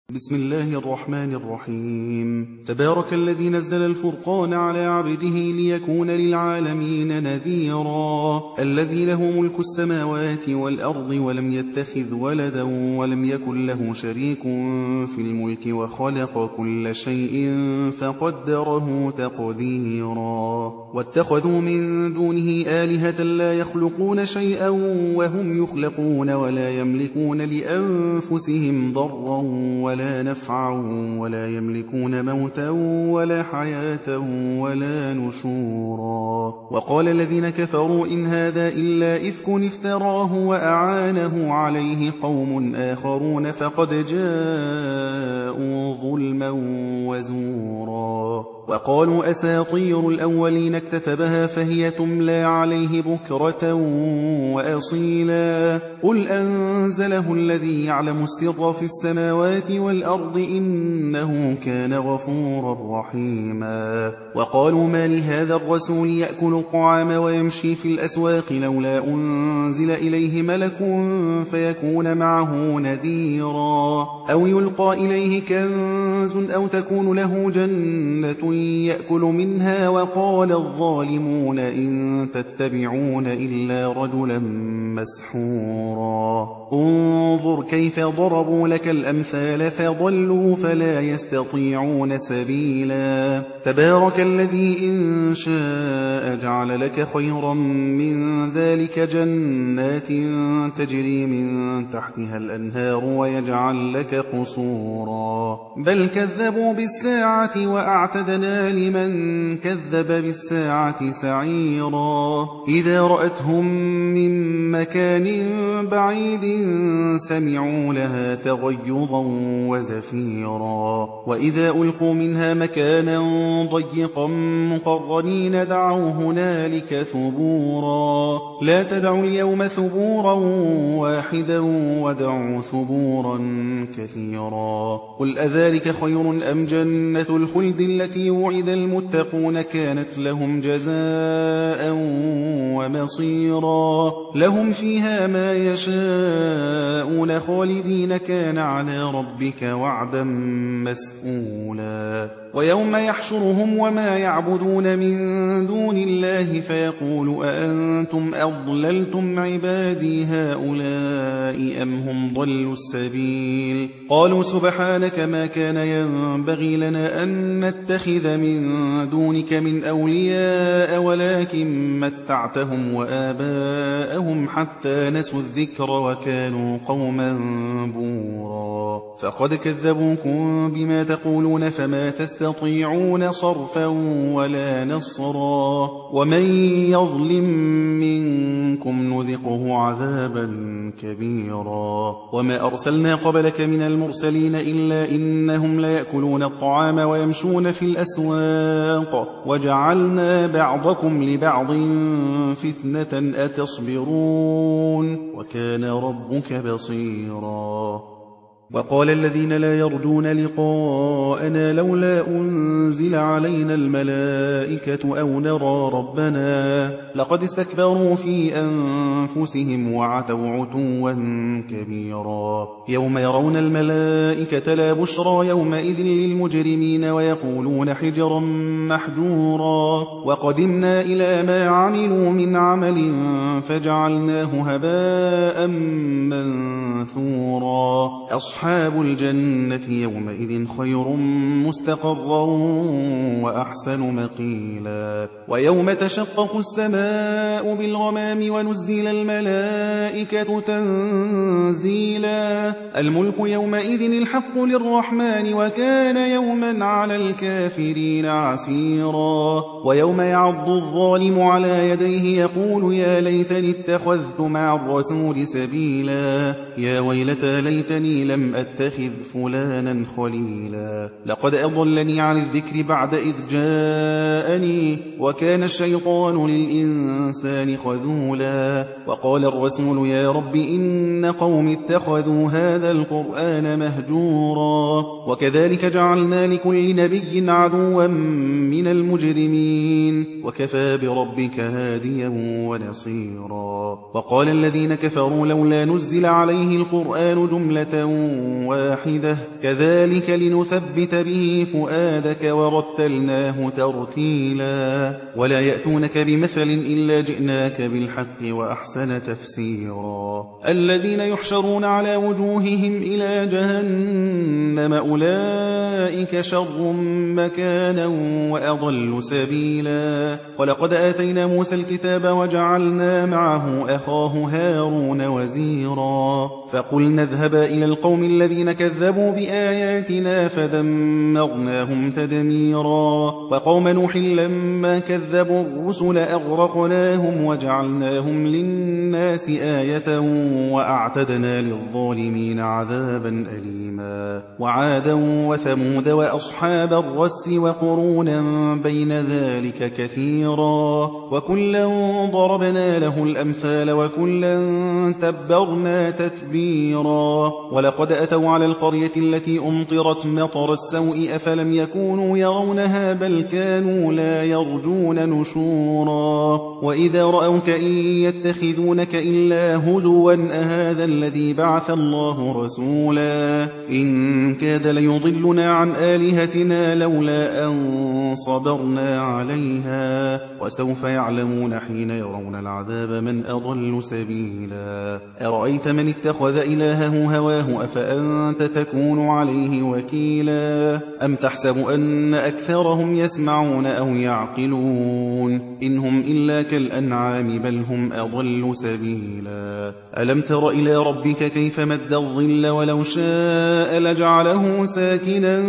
بسم الله الرحمن الرحيم. تبارك الذي نزل الفرقان على عبده ليكون للعالمين نذيرا. الذي له ملك السماوات والأرض ولم يتخذ ولدا ولم يكن له شريك في الملك وخلق كل شيء فقدره تقديرا. واتخذوا من دونه آلهة لا يخلقون شيئا وهم يخلقون ولا يملكون لأنفسهم ضرا ولا نفعا ولا يملكون موتا ولا حياة ولا نشورا. وقال الذين كفروا إن هذا إلا إفك افتراه وأعانه عليه قوم آخرون فقد جاءوا ظلما وزورا. وقالوا أساطير الأولين اكتتبها فهي تملى عليه بكرة وأصيلا. قل أنزله الذي يعلم السر في السماوات والأرض إنه كان غفورا رحيما. وقالوا ما لهذا الرسول يأكل الطعام ويمشي في الأسواق لولا أنزل إليه ملك فيكون معه نذيرا. أو يلقى إليه كنز أو تكون له جنة يأكل منها. وقال الظالمون إن تتبعون إلا رجلا مسحورا. انظر كيف ضربوا لك الأمثال فضلوا فلا يستطيعون سبيلا. تبارك الذي إن شاء جعل لك خيرا من ذلك جنات تجري من تحتها الأنهار ويجعل لك قصورا. بل كذبوا بالساعة وأعتدنا لمن كذب بالساعة سعيرا. إذا رأتهم من مكان بعيد سمعوا لها تغيظا وزفيرا. وإذا ألقوا منها مكانا ضيقا مقرنين دعوا هنالك ثبورا. لا تدعوا اليوم ثبورا واحدا ودعوا ثبورا كثيرا. قل أذلك خير أم جنة الخلد التي وعد المتقون كانت لهم جزاء ومصيرا. لهم فيها ما يشاءون خالدين كان على ربك وعدا مسئولا. ويوم يحشرهم وما يعبدون من دون الله فيقول أأنتم أضللتم عبادي هؤلاء أم هم ضلوا السبيل. قالوا سبحانك ما كان ينبغي لنا أن نتخذ من دونك من أولياء ولكن متعتهم وآباءهم حتى نسوا الذكر وكانوا قوما بورا. فقد كذبوكم بما تقولون فما تستطيعون صرفا ولا نصرا. ومن يظلم منكم نذقه عذابا كبيرا. وما أرسلنا قبلك من المرسلين إلا إنهم ليأكلون الطعام ويمشون في الأسواق وجعلنا بعضكم لبعض فتنة أتصبرون وكان ربك بصيرا. وقال الذين لا يرجون لقاءنا لولا أنزل علينا الملائكة أو نرى ربنا لقد استكبروا في أنفسهم وعتوا عتوا كبيرا. يوم يرون الملائكة لا بشرى يومئذ للمجرمين ويقولون حجرا محجورا. وقدمنا إلى ما عملوا من عمل فجعلناه هباء منثورا. أصحاب الجنة يومئذ خير مستقرا وأحسن مقيلا. ويوم تشقق السماء بالغمام ونزل الملائكة تنزيلا. الملك يومئذ الحق للرحمن وكان يوما على الكافرين عسيرا. ويوم يعض الظالم على يديه يقول يا ليتني اتخذت مع الرسول سبيلا. يا ويلتى ليتني لم أتخذ فلانا خليلا. لقد أضلني عن الذكر بعد إذ جاءني وكان الشيطان للإنسان خذولا. وقال الرسول يا رب إن قوم اتخذوا هذا القرآن مهجورا. وكذلك جعلنا لكل نبي عدوا من المجرمين وكفى بربك هاديا ونصيرا. وقال الذين كفروا لولا نزل عليه القرآن جملة واحدة كذلك لنثبت به فؤادك ورتلناه ترتيلا ولا يأتونك بمثل إلا جئناك بالحق وأحسن تفسيرا الذين يحشرون على وجوههم إلى جهنم أولئك شر مكانا وأضل سبيلا ولقد آتينا موسى الكتاب وجعلنا معه أخاه هارون وزيرا فقلنا اذهبا إلى القوم الذين كذبوا بآياتنا فدمرناهم تدميرا وقوم نوح لما كذبوا الرسل أغرقناهم وجعلناهم للناس آية وأعتدنا للظالمين عذابا أليما وعادا وثمود وأصحاب الرس وقرونا بين ذلك كثيرا وكلا ضربنا له الأمثال وكلا تبرنا تتبيرا ولقد أتوا على القرية التي أمطرت مطر السوء أفلم يكونوا يرونها بل كانوا لا يرجون نشورا وإذا رأوك إن يتخذونك إلا هزوا أهذا الذي بعث الله رسولا إن كاد ليضلنا عن آلهتنا لولا أن صبرنا عليها وسوف يعلمون حين يرون العذاب من أضل سبيلا أرأيت من اتخذ إلهه هواه أفأنت تكون عليه وكيلا أم تحسب أن أكثرهم يسمعون أو يعقلون إن هم إلا كالأنعام بل هم أضل سبيلا ألم تر إلى ربك كيف مد الظل ولو شاء لجعله ساكنا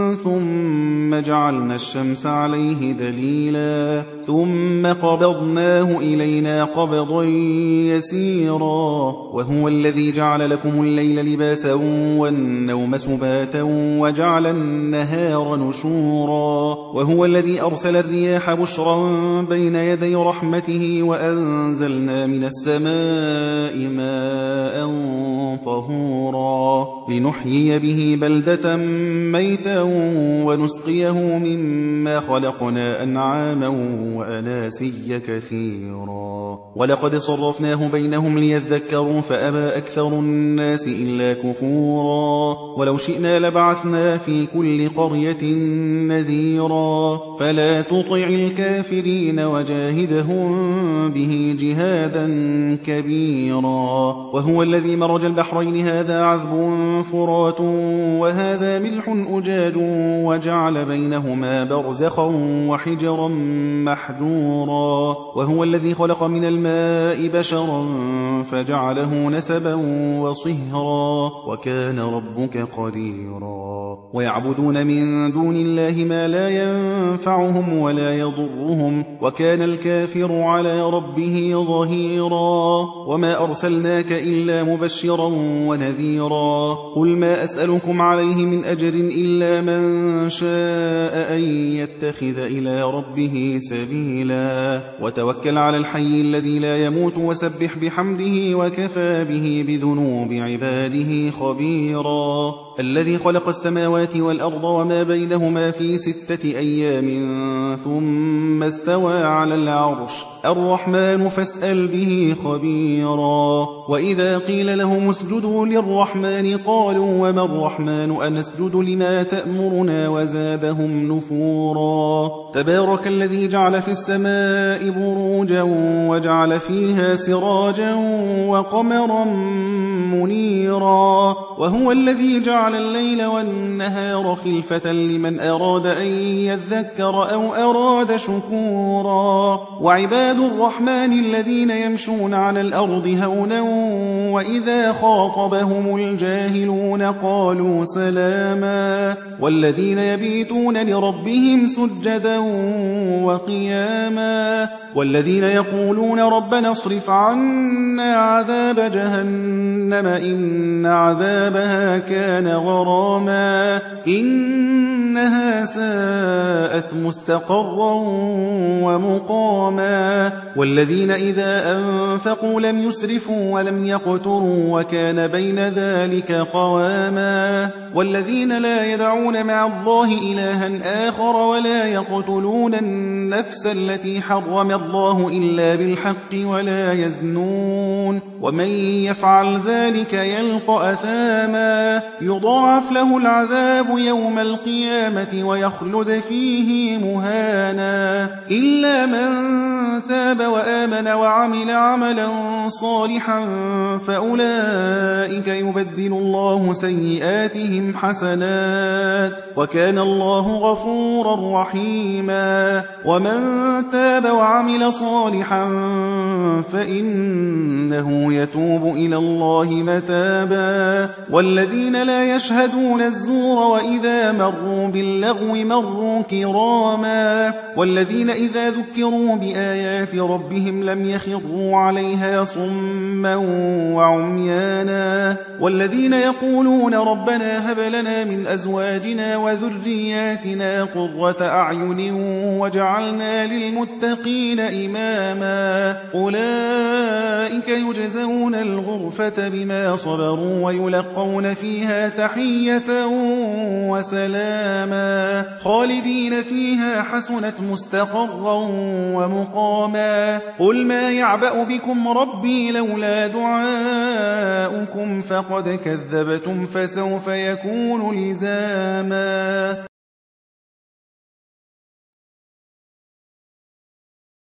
ثم جعلنا الشمس عليه دليلا ثم قبضناه إلينا قبضا يسيرا وهو الذي جعل لكم الليل لباسا والنوم سباتا وجعل النهار نشورا وهو الذي أرسل الرياح بشرا بين يدي رحمته وأنزلنا من السماء ماء طهورا لنحيي به بلدة ميتا ونسقيه مما خلقنا أنعاما وأناسيا كثيرا ولقد صرفناه بينهم ليذكروا فأبى أكثر الناس إلا كفورا ولو شئنا لبعثنا في كل قرية نذيرا فلا تطع الكافرين وجاهدهم به جهادا كبيرا وهو الذي مرج البحرين هذا عذب فرات وهذا ملح أجاج وجعل بينهما برزخا وحجرا محجورا وهو الذي خلق من الماء بشرا فجعله نسبا وصهرا وكان ربك قديرا ويعبدون من دون الله ما لا ينفعهم ولا يضرهم وكان الكافر على ربه ظهيرا وما أرسلناك إلا مبشرا ونذيرا قل ما أسألكم عليه من أجر إلا من شاء أن يتخذ إلى ربه سبيلا وتوكل على الحي الذي لا يموت وسبح بحمده وكفى به بذنوب عباده خبيرا الذي خلق السماوات والأرض وما بينهما في 6 أيام ثم استوى على العرش الرحمن فاسأل به خبيرا وإذا قيل لهم اسجدوا للرحمن قالوا وما الرحمن أنسجد لما تأمرنا وزادهم نفورا تبارك الذي جعل في السماء بروجا وجعل فيها سراجا وقمرا منيرا وهو الذي جعل الليل والنهار خلفة لمن أراد أن يذكر أو أراد شكورا وعباد الرحمن الذين يمشون على الأرض هونا وإذا خاطبهم الجاهلون قالوا سلاما والذين يبيتون لربهم سجدا وقياما والذين يقولون ربنا اصرف عنا عذاب جهنم إن عذابها كان غراما إنها ساءت مستقرا ومقاما والذين إذا أنفقوا لم يسرفوا ولم يقتروا وكان بين ذلك قواما والذين لا يدعون مع الله إلها آخر ولا يقتلون النفس التي حرم الله إلا بالحق ولا يزنون ومن يفعل ذلك يلقى أثاما يضاعف له العذاب يوم القيامة ويخلد فيه مهانا إلا من تاب وآمن وعمل عملا صالحا فأولئك يبدل الله سيئاتهم حسنات وكان الله غفورا رحيما ومن تاب وعمل صالحا فإنه يتوب إلى الله متابا والذين لا يشهدون الزور وإذا مروا باللغو مروا كراما والذين إذا ذكروا بآيات ربهم لم يخروا عليها صما وعميانا والذين يقولون ربنا هب لنا من أزواجنا وذرياتنا قرة أعين وجعلنا للمتقين إماما أولئك يجزون الغرفة بما صبروا ويلقون فيها تحية وسلاما خالدين فيها حسنت مستقرا ومقاما قل ما يعبأ بكم ربي لولا دعاؤكم فقد كذبتم فسوف يكون لزاما